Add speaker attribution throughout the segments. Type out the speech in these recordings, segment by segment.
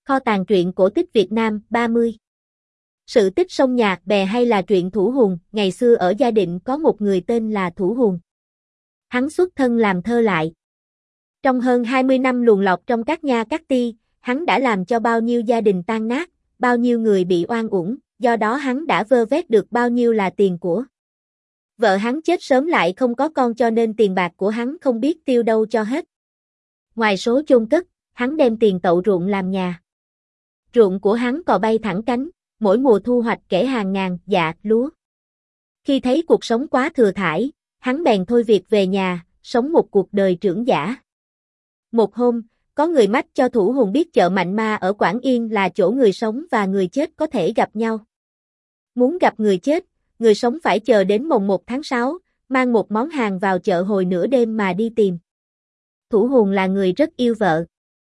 Speaker 1: Kho tàng truyện cổ tích Việt Nam 30. Sự tích sông Nhạc Bè hay là truyện Thủ Hùng. Ngày xưa ở Gia Định có một người tên là Thủ Hùng. Hắn xuất thân làm thơ lại. Trong hơn 20 năm luồn lọt trong các nha các ti, hắn đã làm cho bao nhiêu gia đình tan nát, bao nhiêu người bị oan uổng, do đó hắn đã vơ vét được bao nhiêu là tiền của. Vợ hắn chết sớm lại không có con cho nên tiền bạc của hắn không biết tiêu đâu cho hết. Ngoài số chôn cất, hắn đem tiền tậu ruộng làm nhà. Ruộng của hắn cò bay thẳng cánh, mỗi mùa thu hoạch kể hàng ngàn dạ lúa. Khi thấy cuộc sống quá thừa thãi, hắn bèn thôi việc về nhà, sống một cuộc đời trưởng giả. Một hôm, có người mách cho Thủ Hùng biết chợ Mạnh Ma ở Quảng Yên là chỗ người sống và người chết có thể gặp nhau. Muốn gặp người chết, người sống phải chờ đến mồng 1 tháng 6, mang một món hàng vào chợ hồi nửa đêm mà đi tìm. Thủ Hùng là người rất yêu vợ.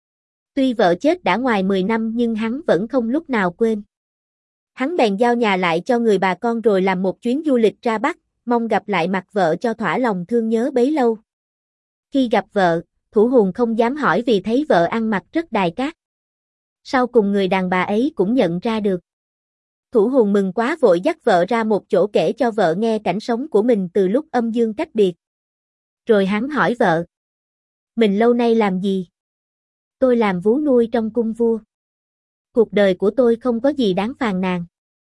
Speaker 1: Tuy vợ chết đã ngoài 10 năm nhưng hắn vẫn không lúc nào quên. Hắn bèn giao nhà lại cho người bà con rồi làm một chuyến du lịch ra Bắc, mong gặp lại mặt vợ cho thỏa lòng thương nhớ bấy lâu. Khi gặp vợ, Thủ Hùng không dám hỏi vì thấy vợ ăn mặc rất đài cát. Sau cùng người đàn bà ấy cũng nhận ra được. Thủ Hùng mừng quá vội dắt vợ ra một chỗ kể cho vợ nghe cảnh sống của mình từ lúc âm dương cách biệt. Rồi hắn hỏi vợ. Mình lâu nay làm gì? Tôi làm vú nuôi trong cung vua. Cuộc đời của tôi không có gì đáng phàn nàn.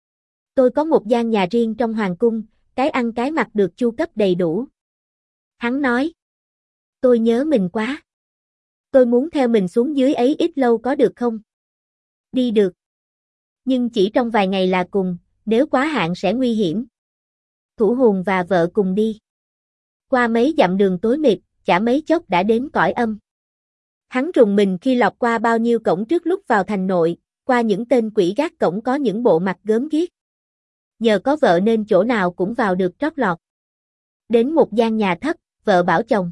Speaker 1: Tôi có một gian nhà riêng trong hoàng cung, cái ăn cái mặc được chu cấp đầy đủ. Hắn nói. Tôi nhớ mình quá. Tôi muốn theo mình xuống dưới ấy ít lâu có được không? Đi được. Nhưng chỉ trong vài ngày là cùng, nếu quá hạn sẽ nguy hiểm. Thủ Hùng và vợ cùng đi. Qua mấy dặm đường tối mịt, chả mấy chốc đã đến cõi âm. Hắn rùng mình khi lọt qua bao nhiêu cổng trước lúc vào thành nội, qua những tên quỷ gác cổng có những bộ mặt gớm ghiếc. Nhờ có vợ nên chỗ nào cũng vào được trót lọt. Đến một gian nhà thấp, vợ bảo chồng.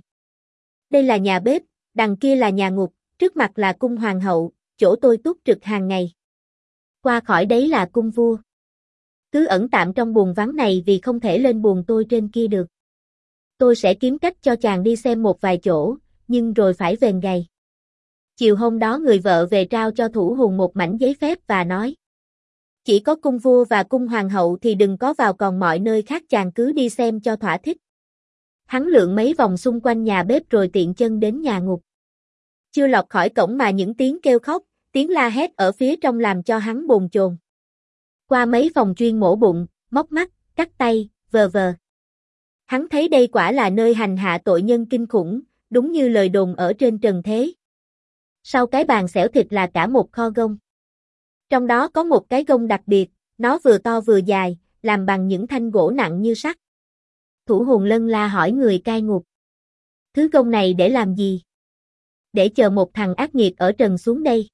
Speaker 1: Đây là nhà bếp, đằng kia là nhà ngục, trước mặt là cung hoàng hậu, chỗ tôi túc trực hàng ngày. Qua khỏi đấy là cung vua. Cứ ẩn tạm trong buồng vắng này vì không thể lên buồng tôi trên kia được. Tôi sẽ kiếm cách cho chàng đi xem một vài chỗ, nhưng rồi phải vền gầy. Chiều hôm đó người vợ về trao cho Thủ Hùng một mảnh giấy phép và nói. Chỉ có cung vua và cung hoàng hậu thì đừng có vào, còn mọi nơi khác chàng cứ đi xem cho thỏa thích. Hắn lượn mấy vòng xung quanh nhà bếp rồi tiện chân đến nhà ngục. Chưa lọt khỏi cổng mà những tiếng kêu khóc, tiếng la hét ở phía trong làm cho hắn bồn chồn. Qua mấy phòng chuyên mổ bụng, móc mắt, cắt tay, vờ vờ. Hắn thấy đây quả là nơi hành hạ tội nhân kinh khủng, đúng như lời đồn ở trên trần thế. Sau cái bàn xẻo thịt là cả một kho gông. Trong đó có một cái gông đặc biệt, nó vừa to vừa dài, làm bằng những thanh gỗ nặng như sắt. Thủ Hùng lân la hỏi người cai ngục. Thứ gông này để làm gì? Để chờ một thằng ác nghiệt ở trần xuống đây.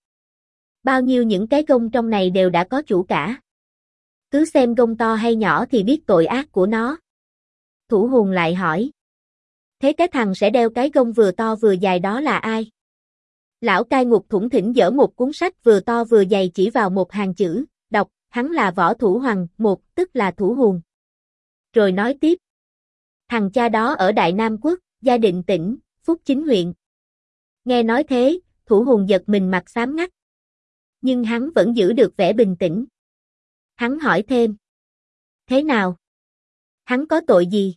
Speaker 1: Bao nhiêu những cái gông trong này đều đã có chủ cả. Cứ xem gông to hay nhỏ thì biết tội ác của nó. Thủ Hùng lại hỏi. Thế cái thằng sẽ đeo cái gông vừa to vừa dài đó là ai? Lão cai ngục thủng thỉnh dở một cuốn sách vừa to vừa dày chỉ vào một hàng chữ, đọc, hắn là Võ Thủ Hoằng, một, tức là Thủ Hùng. Rồi nói tiếp. Thằng cha đó ở Đại Nam Quốc, Gia Định tỉnh, Phúc Chính huyện. Nghe nói thế, Thủ Hùng giật mình mặt xám ngắt. Nhưng hắn vẫn giữ được vẻ bình tĩnh. Hắn hỏi thêm. Thế nào? Hắn có tội gì?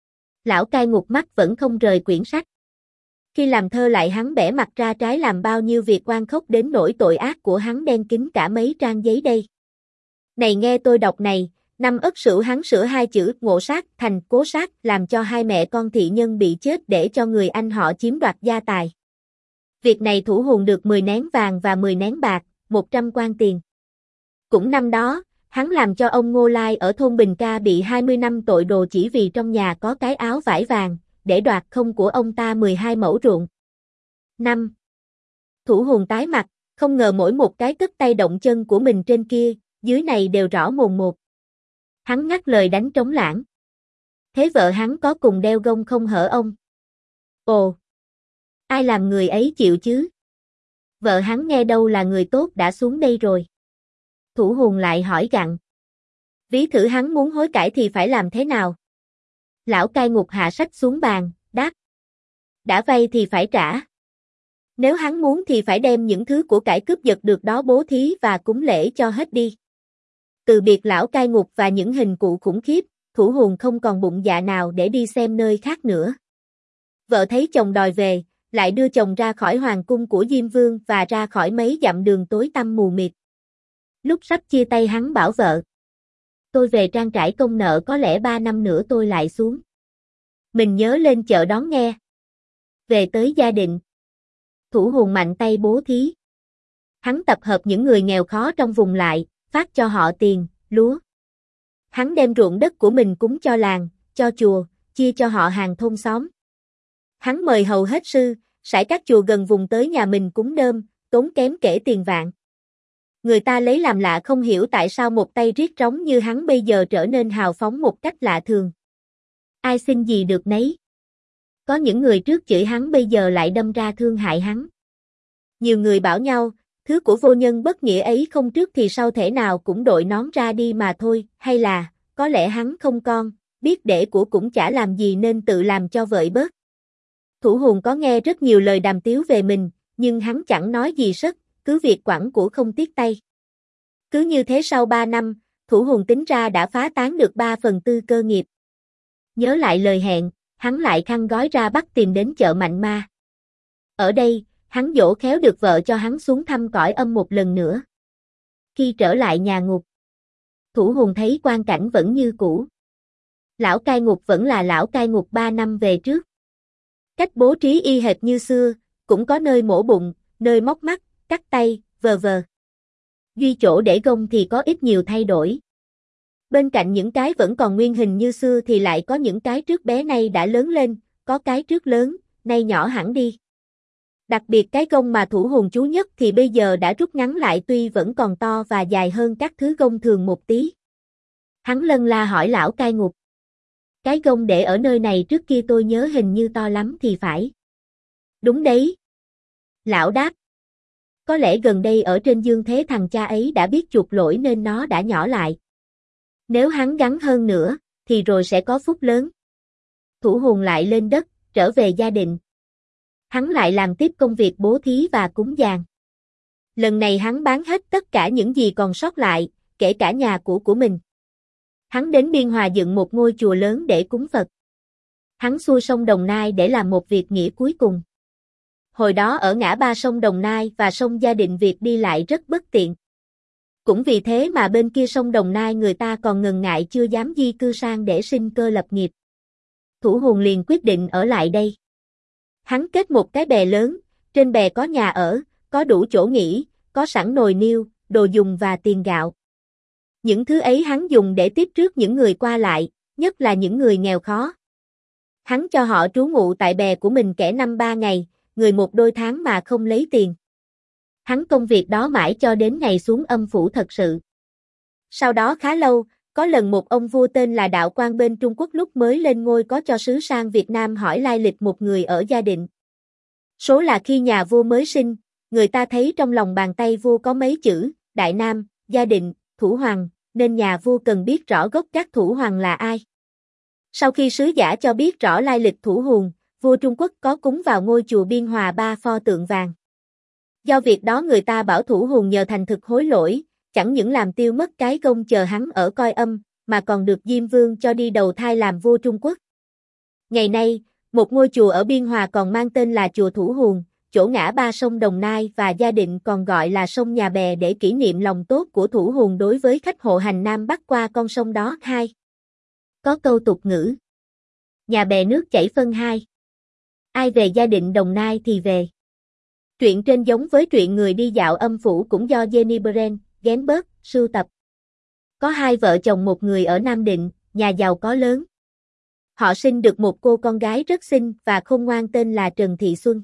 Speaker 1: Lão cai ngục mắt vẫn không rời quyển sách. Khi làm thơ lại hắn bẻ mặt ra trái làm bao nhiêu việc oan khốc đến nỗi tội ác của hắn đen kín cả mấy trang giấy đây. Này nghe tôi đọc này, năm Ất Sửu hắn sửa 2 chữ ngộ sát thành cố sát làm cho 2 mẹ con thị nhân bị chết để cho người anh họ chiếm đoạt gia tài. Việc này Thủ Hùng được 10 nén vàng và 10 nén bạc, 100 quan tiền. Cũng năm đó, hắn làm cho ông Ngô Lai ở thôn Bình Ca bị 20 năm tội đồ chỉ vì trong nhà có cái áo vải vàng, để đoạt không của ông ta 12 mẫu ruộng. 5. Thủ Hùng tái mặt, không ngờ mỗi một cái cất tay động chân của mình trên kia, dưới này đều rõ mồn một. Hắn ngắt lời đánh trống lãng. Thế vợ hắn có cùng đeo gông không hở ông? Ồ! Ai làm người ấy chịu chứ? Vợ hắn nghe đâu là người tốt đã xuống đây rồi. Thủ Hùng lại hỏi gặng. Ví thử hắn muốn hối cải thì phải làm thế nào? Lão cai ngục hạ sách xuống bàn, đáp. Đã vay thì phải trả. Nếu hắn muốn thì phải đem những thứ của cải cướp giật được đó bố thí và cúng lễ cho hết đi. Từ biệt lão cai ngục và những hình cụ khủng khiếp, Thủ Hùng không còn bụng dạ nào để đi xem nơi khác nữa. Vợ thấy chồng đòi về, lại đưa chồng ra khỏi hoàng cung của Diêm Vương và ra khỏi mấy dặm đường tối tăm mù mịt. Lúc sắp chia tay hắn bảo vợ: tôi về trang trải công nợ, có lẽ 3 năm nữa tôi lại xuống. Mình nhớ lên chợ đón nghe. Về tới Gia Định, Thủ Hùng mạnh tay bố thí. Hắn tập hợp những người nghèo khó trong vùng lại, phát cho họ tiền, lúa. Hắn đem ruộng đất của mình cúng cho làng, cho chùa, chia cho họ hàng thôn xóm. Hắn mời hầu hết sư, sải các chùa gần vùng tới nhà mình cúng đơm, tốn kém kể tiền vạn. Người ta lấy làm lạ không hiểu tại sao một tay riết trống như hắn bây giờ trở nên hào phóng một cách lạ thường. Ai xin gì được nấy. Có những người trước chửi hắn bây giờ lại đâm ra thương hại hắn. Nhiều người bảo nhau, thứ của vô nhân bất nghĩa ấy không trước thì sau thể nào cũng đội nón ra đi mà thôi, hay là, có lẽ hắn không con, biết để của cũng chả làm gì nên tự làm cho vợi bớt. Thủ Hùng có nghe rất nhiều lời đàm tiếu về mình, nhưng hắn chẳng nói gì sất, cứ việc quẳng của không tiếc tay. Cứ như thế sau 3 năm, Thủ Hùng tính ra đã phá tán được 3/4 cơ nghiệp. Nhớ lại lời hẹn, hắn lại khăn gói ra bắt tìm đến chợ Mạnh Ma. Ở đây, hắn dỗ khéo được vợ cho hắn xuống thăm cõi âm một lần nữa. Khi trở lại nhà ngục, Thủ Hùng thấy quang cảnh vẫn như cũ. Lão cai ngục vẫn là lão cai ngục 3 năm về trước. Cách bố trí y hệt như xưa, cũng có nơi mổ bụng, nơi móc mắt, cắt tay, vờ. Duy chỗ để gông thì có ít nhiều thay đổi. Bên cạnh những cái vẫn còn nguyên hình như xưa thì lại có những cái trước bé nay đã lớn lên, có cái trước lớn, nay nhỏ hẳn đi. Đặc biệt cái gông mà Thủ Hùng chú nhất thì bây giờ đã rút ngắn lại, tuy vẫn còn to và dài hơn các thứ gông thường một tí. Hắn lân la hỏi lão cai ngục: cái gông để ở nơi này trước kia tôi nhớ hình như to lắm thì phải. Đúng đấy. Lão đáp: có lẽ gần đây ở trên dương thế thằng cha ấy đã biết chuộc lỗi nên nó đã nhỏ lại. Nếu hắn gắn hơn nữa, thì rồi sẽ có phúc lớn. Thủ Hùng lại lên đất, trở về Gia Định. Hắn lại làm tiếp công việc bố thí và cúng dường. Lần này hắn bán hết tất cả những gì còn sót lại, kể cả nhà của mình. Hắn đến Biên Hòa dựng một ngôi chùa lớn để cúng Phật. Hắn xuôi sông Đồng Nai để làm một việc nghĩa cuối cùng. Hồi đó ở ngã ba sông Đồng Nai và sông Gia Định việc đi lại rất bất tiện. Cũng vì thế mà bên kia sông Đồng Nai người ta còn ngần ngại chưa dám di cư sang để sinh cơ lập nghiệp. Thủ Hùng liền quyết định ở lại đây. Hắn kết một cái bè lớn, trên bè có nhà ở, có đủ chỗ nghỉ, có sẵn nồi niêu, đồ dùng và tiền gạo. Những thứ ấy hắn dùng để tiếp rước những người qua lại, nhất là những người nghèo khó. Hắn cho họ trú ngụ tại bè của mình kẻ 5-3 ngày, người 1 đôi tháng mà không lấy tiền. Hắn công việc đó mãi cho đến ngày xuống âm phủ thật sự. Sau đó khá lâu, có lần một ông vua tên là Đạo Quang bên Trung Quốc lúc mới lên ngôi có cho sứ sang Việt Nam hỏi lai lịch một người ở Gia Định. Số là khi nhà vua mới sinh, người ta thấy trong lòng bàn tay vua có mấy chữ, Đại Nam, Gia Định, Thủ Hoàng, nên nhà vua cần biết rõ gốc các Thủ Hoàng là ai. Sau khi sứ giả cho biết rõ lai lịch Thủ Hùng, vua Trung Quốc có cúng vào ngôi chùa Biên Hòa 3 pho tượng vàng. Do việc đó người ta bảo Thủ Hùng nhờ thành thực hối lỗi, chẳng những làm tiêu mất cái gông chờ hắn ở coi âm, mà còn được Diêm Vương cho đi đầu thai làm vua Trung Quốc. Ngày nay, một ngôi chùa ở Biên Hòa còn mang tên là chùa Thủ Hùng, chỗ ngã ba sông Đồng Nai và Gia Định còn gọi là sông Nhà Bè để kỷ niệm lòng tốt của Thủ Hùng đối với khách hộ hành Nam Bắc qua con sông đó. 2. Có câu tục ngữ: nhà bè nước chảy phân hai. Ai về Gia Định Đồng Nai thì về. Truyện trên giống với truyện Người đi dạo âm phủ cũng do Jenny Brent, Genberg, sưu tập. Có 2 vợ chồng một người ở Nam Định, nhà giàu có lớn. Họ sinh được một cô con gái rất xinh và khôn ngoan tên là Trần Thị Xuân.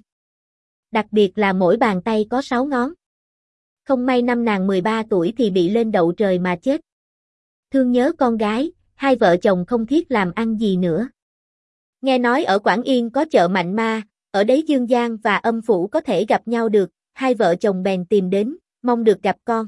Speaker 1: Đặc biệt là mỗi bàn tay có 6 ngón. Không may năm nàng 13 tuổi thì bị lên đậu trời mà chết. Thương nhớ con gái, 2 vợ chồng không thiết làm ăn gì nữa. Nghe nói ở Quảng Yên có chợ Mạnh Ma, ở đấy dương gian và âm phủ có thể gặp nhau được, 2 vợ chồng bèn tìm đến, mong được gặp con.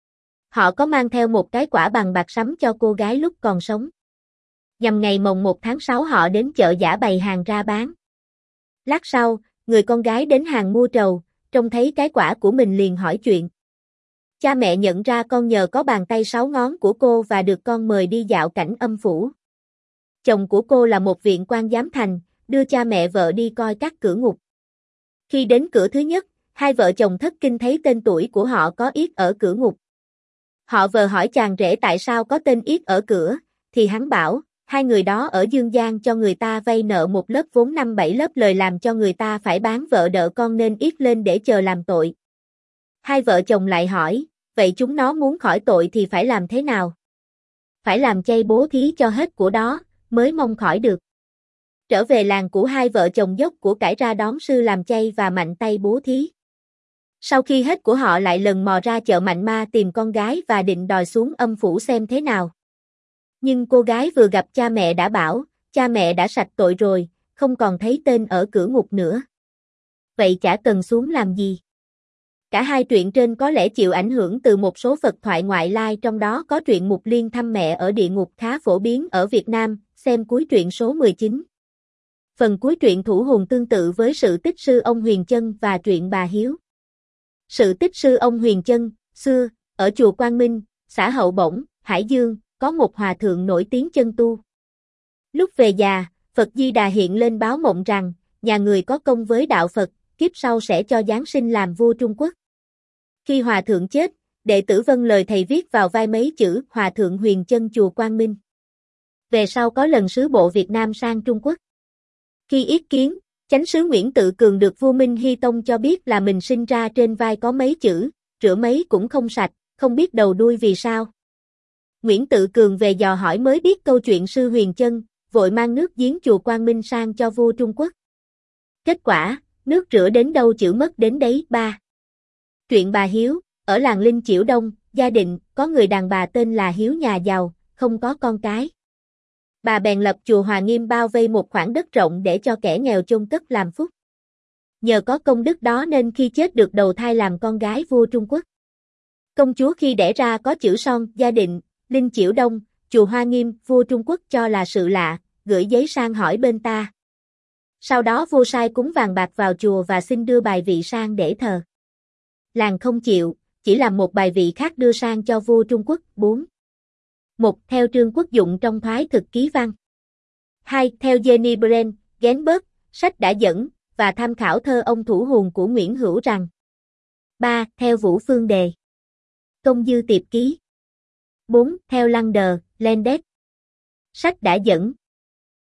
Speaker 1: Họ có mang theo một cái quả bằng bạc sắm cho cô gái lúc còn sống. Nhằm ngày mồng 1 tháng 6 họ đến chợ giả bày hàng ra bán. Lát sau, người con gái đến hàng mua trầu, trông thấy cái quả của mình liền hỏi chuyện. Cha mẹ nhận ra con nhờ có bàn tay 6 ngón của cô và được con mời đi dạo cảnh âm phủ. Chồng của cô là một viện quan giám thành, đưa cha mẹ vợ đi coi các cửa ngục. Khi đến cửa thứ nhất, hai vợ chồng thất kinh thấy tên tuổi của họ có yết ở cửa ngục. Họ vờ hỏi chàng rể tại sao có tên yết ở cửa, thì hắn bảo, hai người đó ở Dương Gian cho người ta vay nợ một lớp vốn 5-7 lớp lời làm cho người ta phải bán vợ đỡ con nên yết lên để chờ làm tội. Hai vợ chồng lại hỏi, vậy chúng nó muốn khỏi tội thì phải làm thế nào? Phải làm chay bố thí cho hết của đó, mới mong khỏi được. Trở về làng của hai vợ chồng dốc của cải ra đón sư làm chay và mạnh tay bố thí. Sau khi hết của họ lại lần mò ra chợ Mạnh Ma tìm con gái và định đòi xuống âm phủ xem thế nào. Nhưng cô gái vừa gặp cha mẹ đã bảo, cha mẹ đã sạch tội rồi, không còn thấy tên ở cửa ngục nữa. Vậy chả cần xuống làm gì. Cả hai truyện trên có lẽ chịu ảnh hưởng từ một số Phật thoại ngoại lai, trong đó có truyện Mục Liên thăm mẹ ở địa ngục khá phổ biến ở Việt Nam, xem cuối truyện số 19. Phần cuối truyện Thủ Hồn tương tự với sự tích sư ông Huyền Chân và truyện Bà Hiếu. Sự tích sư ông Huyền Chân, xưa, ở chùa Quang Minh, xã Hậu Bổng, Hải Dương, có một hòa thượng nổi tiếng chân tu. Lúc về già, Phật Di Đà hiện lên báo mộng rằng, nhà người có công với đạo Phật, kiếp sau sẽ cho giáng sinh làm vua Trung Quốc. Khi hòa thượng chết, đệ tử vâng lời thầy viết vào vai mấy chữ Hòa thượng Huyền Chân chùa Quang Minh. Về sau có lần sứ bộ Việt Nam sang Trung Quốc. Khi yết kiến, chánh sứ Nguyễn Tự Cường được vua Minh Hy Tông cho biết là mình sinh ra trên vai có mấy chữ, rửa mấy cũng không sạch, không biết đầu đuôi vì sao. Nguyễn Tự Cường về dò hỏi mới biết câu chuyện sư Huyền Chân, vội mang nước giếng chùa Quang Minh sang cho vua Trung Quốc. Kết quả, nước rửa đến đâu chữ mất đến đấy. 3. Truyện Bà Hiếu, ở làng Linh Chiểu Đông, Gia Định, có người đàn bà tên là Hiếu nhà giàu, không có con cái. Bà bèn lập chùa Hòa Nghiêm bao vây một khoảng đất rộng để cho kẻ nghèo chôn cất làm phúc. Nhờ có công đức đó nên khi chết được đầu thai làm con gái vua Trung Quốc. Công chúa khi đẻ ra có chữ son, Gia Định, Linh Chiểu Đông, chùa Hoa Nghiêm, vua Trung Quốc cho là sự lạ, gửi giấy sang hỏi bên ta. Sau đó vua sai cúng vàng bạc vào chùa và xin đưa bài vị sang để thờ. Làng không chịu, chỉ làm một bài vị khác đưa sang cho vua Trung Quốc. 4. 1. Theo Trương Quốc Dụng trong Thoái thực ký văn. 2. Theo Jenny Brand, Genberg, sách đã dẫn, và tham khảo thơ ông Thủ Hồn của Nguyễn Hữu rằng. 3. Theo Vũ Phương Đề. Công Dư Tiệp Ký. 4. Theo Lander, Landet. Sách đã dẫn.